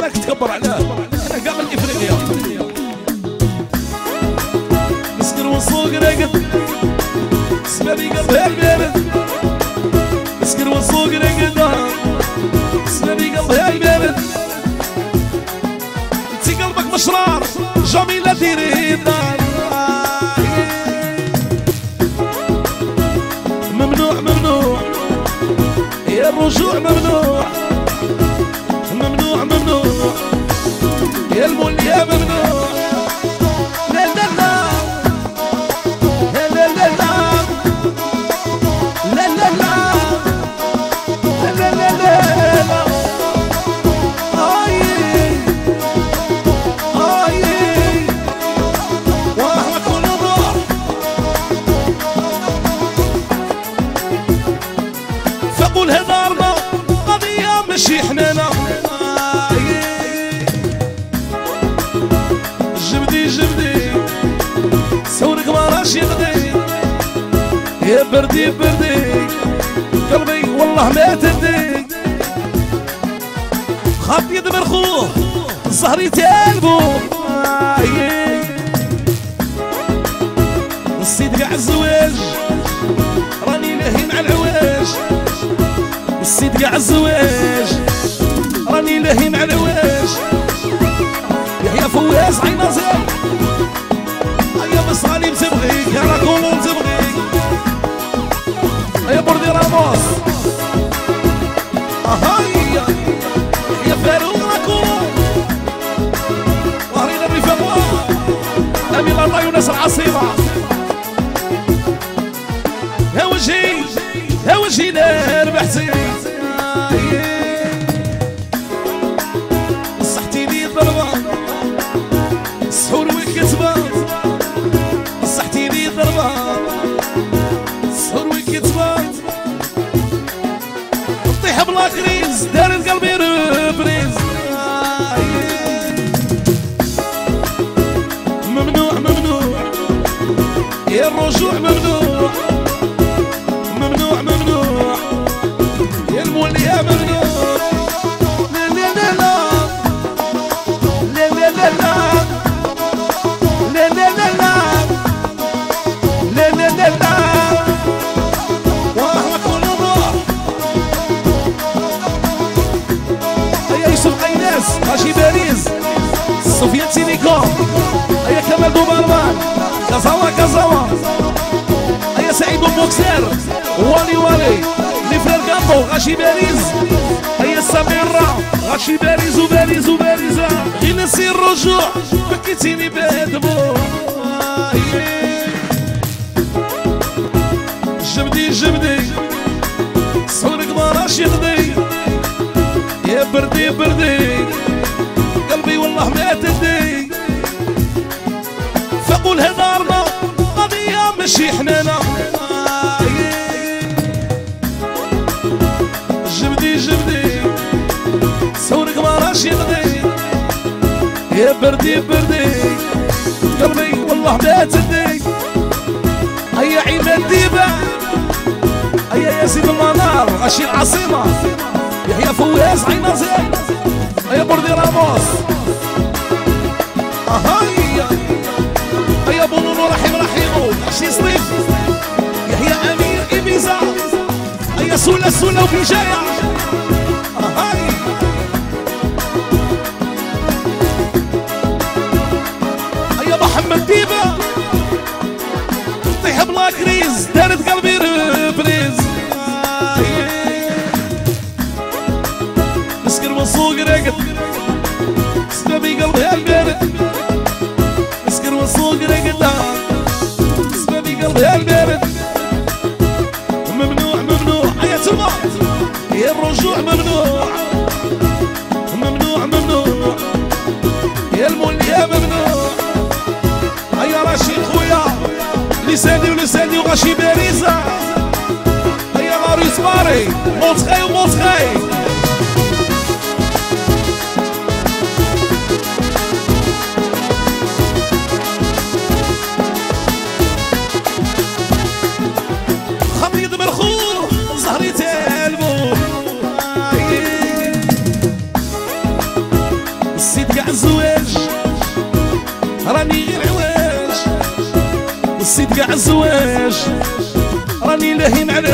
مالك تكبر عليه، انا كاع من افريقيا. مسكر والسوق راقد سبابي قلبها البارد، مسكر والسوق راقد سبابي قلبها البارد. انتي قلبك مشرار جميلة ديري الدار. ممنوع ممنوع يا الرجوع، ممنوع ممنوع ممنوع يا المولية، ممنوع. لا لا لا لا لا لا لا لا لا لا لا لا. آي آي ومهما كل الروح فقول هدارنا قضية ماشي حنانة. جبدي جبدي سورك ما راش يغدي يا بردي بردي قلبي والله ما تدي. خاط يدبر خوه الزهري تالبو نسيت قاع الزواج راني لاهي مع العواج. نسيت قاع الزواج راني لاهي مع العواج. يحيى فواز عين نظير يا مصالي متبغيك يا راكولو متبغيك يا بردي راموس. هاي يا فاروق راكولو وهرينا الرفاق امين الله يونس العاصمة. يا وجهي يا وجهي نار بحسي صحتي لي ضربة السحور والكتبة. صحتي لي ضربة السحور والكتبة. نطيح بلا كريز دارت قلبي ربريز. ممنوع ممنوع يا الرجوع، ممنوع ممنوع ممنوع يا المولية، ممنوع. لا لا لا لا لا لا لا لا لا لا لا لا لا لا ومهما كل الروح. هيا يوسف قيناس ماشي باريس سفيان تيليكوم. هيا كمال دوبرمان كازاوا كازاوا. هيا سعيد بوكسير والي والي لفرير كامبو غاشي باريس. هيا سميرة غاشي باريس وباريس وباريزة. غير نسي الرجوع بكيتيني بهدبو. جبدي جبدي صورك ما راش يغدي يا بردي بردي قلبي والله ما تدي. فقول هدارنا قضية ماشي حنانة. جبدي جبدي صورك ما راش يغدي يا بردي بردي قلبي والله ما تدي. هيا عماد ديبة هيا يا سيد المنار غاشي العاصمة. يحيى فواز عين نظير هيا بردي راموس. هيا هيا بونونو رحيم رحيمو غاشي صليف. يحيى امير ابيزا هيا سولا سولا وبجاية. هيا هيا محمد ديبة طيح بلا كريز دارت قلبي ربريز. مسكر والسوق راقد سبابي قلبها البارد. مسكر والسوق راقد سبابي قلبها البارد. ممنوع ممنوع يا تما يا الرجوع، ممنوع ممنوع ممنوع يا المولية، ممنوع. هيا رشيد خويا لساني ولساني وغاشي باريزة. هيا غاريس ماري موسخي وموسخي. خميد مرخور زهري تالبو. كاع الزواج راني لاهي مع